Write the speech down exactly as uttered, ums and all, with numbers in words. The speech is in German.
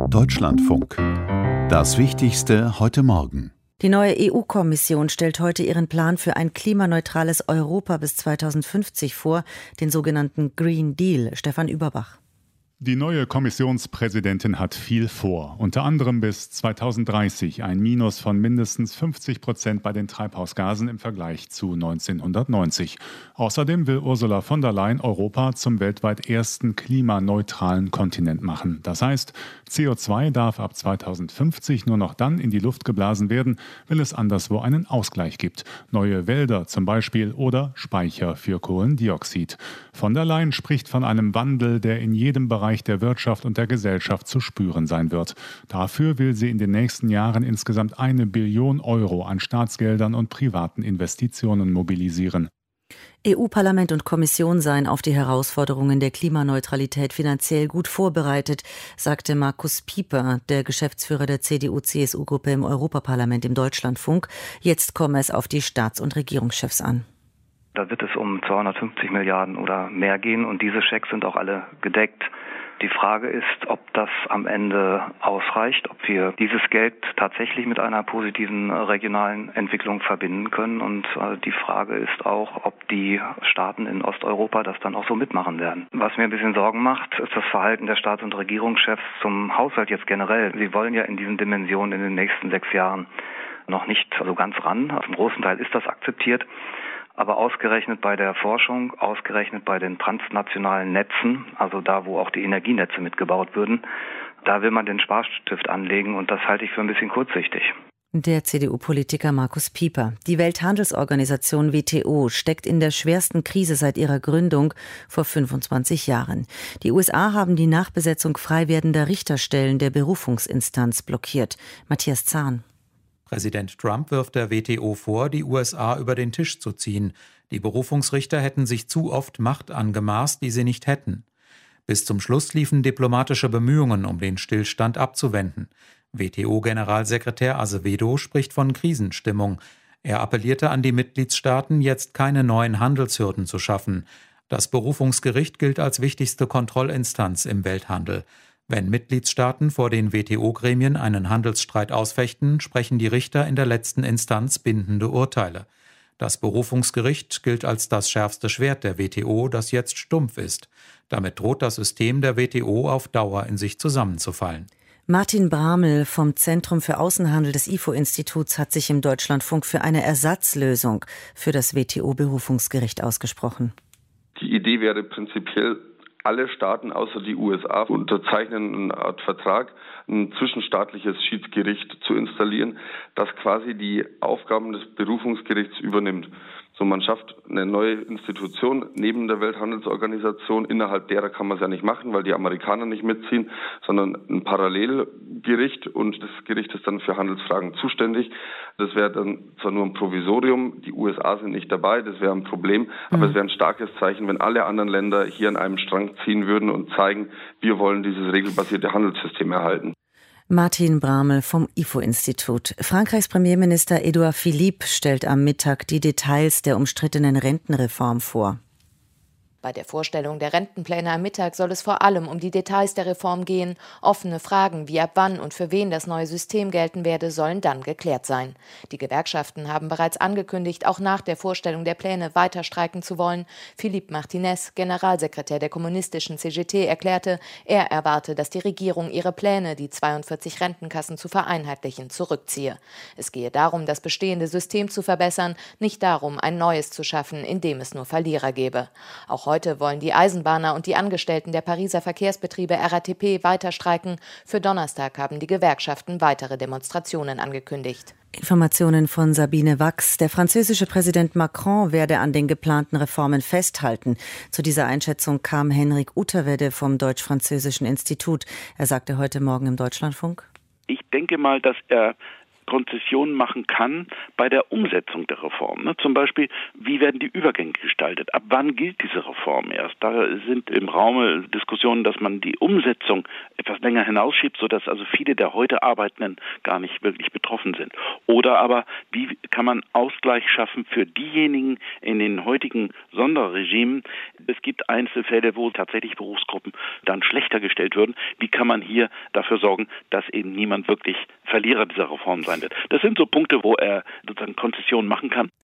Deutschlandfunk. Das Wichtigste heute Morgen. Die neue E U-Kommission stellt heute ihren Plan für ein klimaneutrales Europa bis zweitausendfünfzig vor, den sogenannten Green Deal. Stefan Überbach. Die neue Kommissionspräsidentin hat viel vor. Unter anderem bis zweitausenddreißig ein Minus von mindestens fünfzig Prozent bei den Treibhausgasen im Vergleich zu neunzehnhundertneunzig. Außerdem will Ursula von der Leyen Europa zum weltweit ersten klimaneutralen Kontinent machen. Das heißt, C O zwei darf ab zweitausendfünfzig nur noch dann in die Luft geblasen werden, wenn es anderswo einen Ausgleich gibt. Neue Wälder zum Beispiel oder Speicher für Kohlendioxid. Von der Leyen spricht von einem Wandel, der in jedem Bereich der Wirtschaft und der Gesellschaft zu spüren sein wird. Dafür will sie in den nächsten Jahren insgesamt eine Billion Euro an Staatsgeldern und privaten Investitionen mobilisieren. E U-Parlament und Kommission seien auf die Herausforderungen der Klimaneutralität finanziell gut vorbereitet, sagte Markus Pieper, der Geschäftsführer der C D U C S U-Gruppe im Europaparlament im Deutschlandfunk. Jetzt komme es auf die Staats- und Regierungschefs an. Da wird es um zweihundertfünfzig Milliarden oder mehr gehen und diese Schecks sind auch alle gedeckt. Die Frage ist, ob das am Ende ausreicht, ob wir dieses Geld tatsächlich mit einer positiven regionalen Entwicklung verbinden können. Und die Frage ist auch, ob die Staaten in Osteuropa das dann auch so mitmachen werden. Was mir ein bisschen Sorgen macht, ist das Verhalten der Staats- und Regierungschefs zum Haushalt jetzt generell. Sie wollen ja in diesen Dimensionen in den nächsten sechs Jahren noch nicht so ganz ran. Zum großen Teil ist das akzeptiert. Aber ausgerechnet bei der Forschung, ausgerechnet bei den transnationalen Netzen, also da, wo auch die Energienetze mitgebaut würden, da will man den Sparstift anlegen und das halte ich für ein bisschen kurzsichtig. Der C D U-Politiker Markus Pieper. Die Welthandelsorganisation W T O steckt in der schwersten Krise seit ihrer Gründung vor fünfundzwanzig Jahren. Die U S A haben die Nachbesetzung frei werdender Richterstellen der Berufungsinstanz blockiert. Matthias Zahn. Präsident Trump wirft der W T O vor, die U S A über den Tisch zu ziehen. Die Berufungsrichter hätten sich zu oft Macht angemaßt, die sie nicht hätten. Bis zum Schluss liefen diplomatische Bemühungen, um den Stillstand abzuwenden. W T O-Generalsekretär Azevedo spricht von Krisenstimmung. Er appellierte an die Mitgliedstaaten, jetzt keine neuen Handelshürden zu schaffen. Das Berufungsgericht gilt als wichtigste Kontrollinstanz im Welthandel. Wenn Mitgliedstaaten vor den W T O-Gremien einen Handelsstreit ausfechten, sprechen die Richter in der letzten Instanz bindende Urteile. Das Berufungsgericht gilt als das schärfste Schwert der W T O, das jetzt stumpf ist. Damit droht das System der W T O auf Dauer in sich zusammenzufallen. Martin Bramel vom Zentrum für Außenhandel des I F O-Instituts hat sich im Deutschlandfunk für eine Ersatzlösung für das W T O-Berufungsgericht ausgesprochen. Die Idee wäre prinzipiell, alle Staaten außer die U S A unterzeichnen eine Art Vertrag, ein zwischenstaatliches Schiedsgericht zu installieren, das quasi die Aufgaben des Berufungsgerichts übernimmt. So, man schafft eine neue Institution neben der Welthandelsorganisation. Innerhalb derer kann man es ja nicht machen, weil die Amerikaner nicht mitziehen, sondern ein Parallelgericht und das Gericht ist dann für Handelsfragen zuständig. Das wäre dann zwar nur ein Provisorium, die U S A sind nicht dabei, das wäre ein Problem, aber mhm. es wäre ein starkes Zeichen, wenn alle anderen Länder hier an einem Strang ziehen würden und zeigen, wir wollen dieses regelbasierte Handelssystem erhalten. Martin Bramel vom I F O-Institut. Frankreichs Premierminister Edouard Philippe stellt am Mittag die Details der umstrittenen Rentenreform vor. Bei der Vorstellung der Rentenpläne am Mittag soll es vor allem um die Details der Reform gehen. Offene Fragen, wie ab wann und für wen das neue System gelten werde, sollen dann geklärt sein. Die Gewerkschaften haben bereits angekündigt, auch nach der Vorstellung der Pläne weiter streiken zu wollen. Philippe Martinez, Generalsekretär der kommunistischen C G T, erklärte, er erwarte, dass die Regierung ihre Pläne, die zweiundvierzig Rentenkassen zu vereinheitlichen, zurückziehe. Es gehe darum, das bestehende System zu verbessern, nicht darum, ein neues zu schaffen, in dem es nur Verlierer gebe. Auch heute wollen die Eisenbahner und die Angestellten der Pariser Verkehrsbetriebe R A T P weiter streiken. Für Donnerstag haben die Gewerkschaften weitere Demonstrationen angekündigt. Informationen von Sabine Wachs. Der französische Präsident Macron werde an den geplanten Reformen festhalten. Zu dieser Einschätzung kam Henrik Uterwede vom Deutsch-Französischen Institut. Er sagte heute Morgen im Deutschlandfunk: Ich denke mal, dass er Konzessionen machen kann bei der Umsetzung der Reform. Ne? Zum Beispiel, wie werden die Übergänge gestaltet? Ab wann gilt diese Reform erst? Da sind im Raume Diskussionen, dass man die Umsetzung etwas länger hinausschiebt, sodass also viele der heute Arbeitenden gar nicht wirklich betroffen sind. Oder aber, wie kann man Ausgleich schaffen für diejenigen in den heutigen Sonderregimen? Es gibt Einzelfälle, wo tatsächlich Berufsgruppen dann schlechter gestellt würden. Wie kann man hier dafür sorgen, dass eben niemand wirklich Verlierer dieser Reform sein wird? Das sind so Punkte, wo er sozusagen Konzessionen machen kann.